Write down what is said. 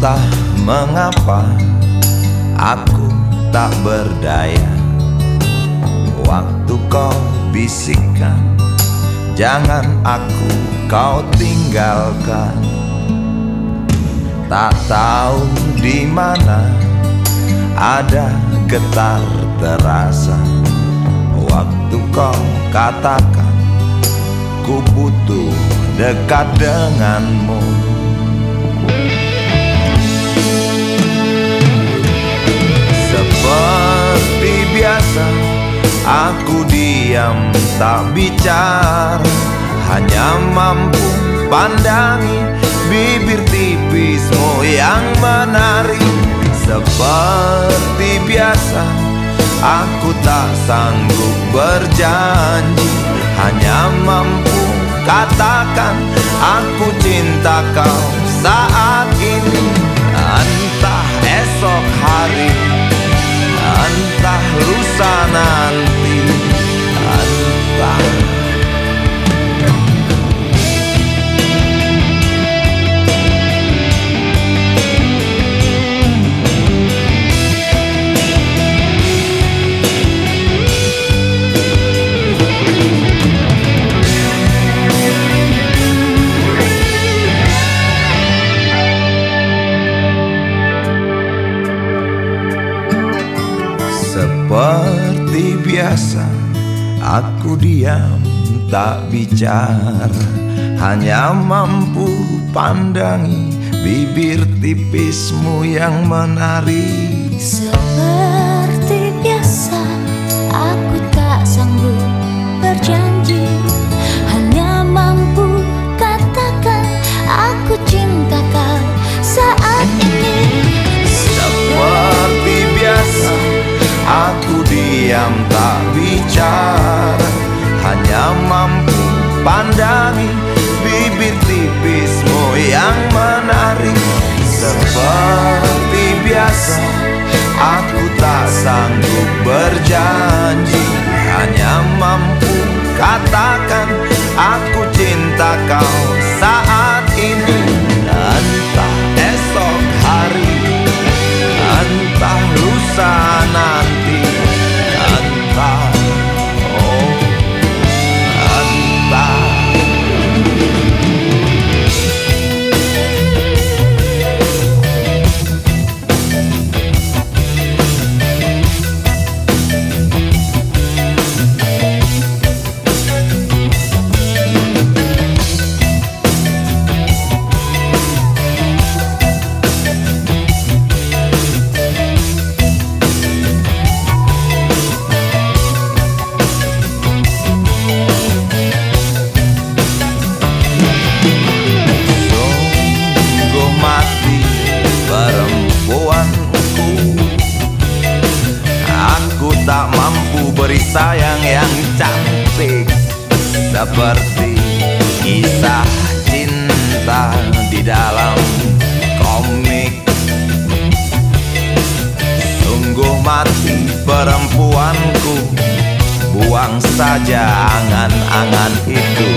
Entah mengapa aku tak berdaya waktu kau bisikkan, jangan aku kau tinggalkan. Tak tahu di mana ada getar terasa waktu kau katakan ku butuh dekat denganmu. Seperti biasa aku diam tak bicara, hanya mampu pandangi bibir tipismu yang menari. Seperti biasa aku tak sanggup berjanji, hanya mampu katakan aku cinta kau saat ini. Entah esok hari, entah lusa nanti, entah. Seperti biasa aku diam tak bicara, hanya mampu pandangi bibir tipismu yang menari. Seperti biasa aku tak sanggup berjanji, hanya mampu katakan aku cinta kau saat ini. Seperti biasa aku diam tak bicara, hanya mampu pandangi bibir tipismu yang menari. Seperti biasa aku tak sanggup berjanji, hanya mampu katakan aku cinta kau saat ini. Entah esok hari, entah lusa nanti, entah, oh, entah. Aku tak mampu beri sayang yang cantik seperti kisah cinta di dalam komik. Sungguh mati perempuanku, buang saja angan-angan itu.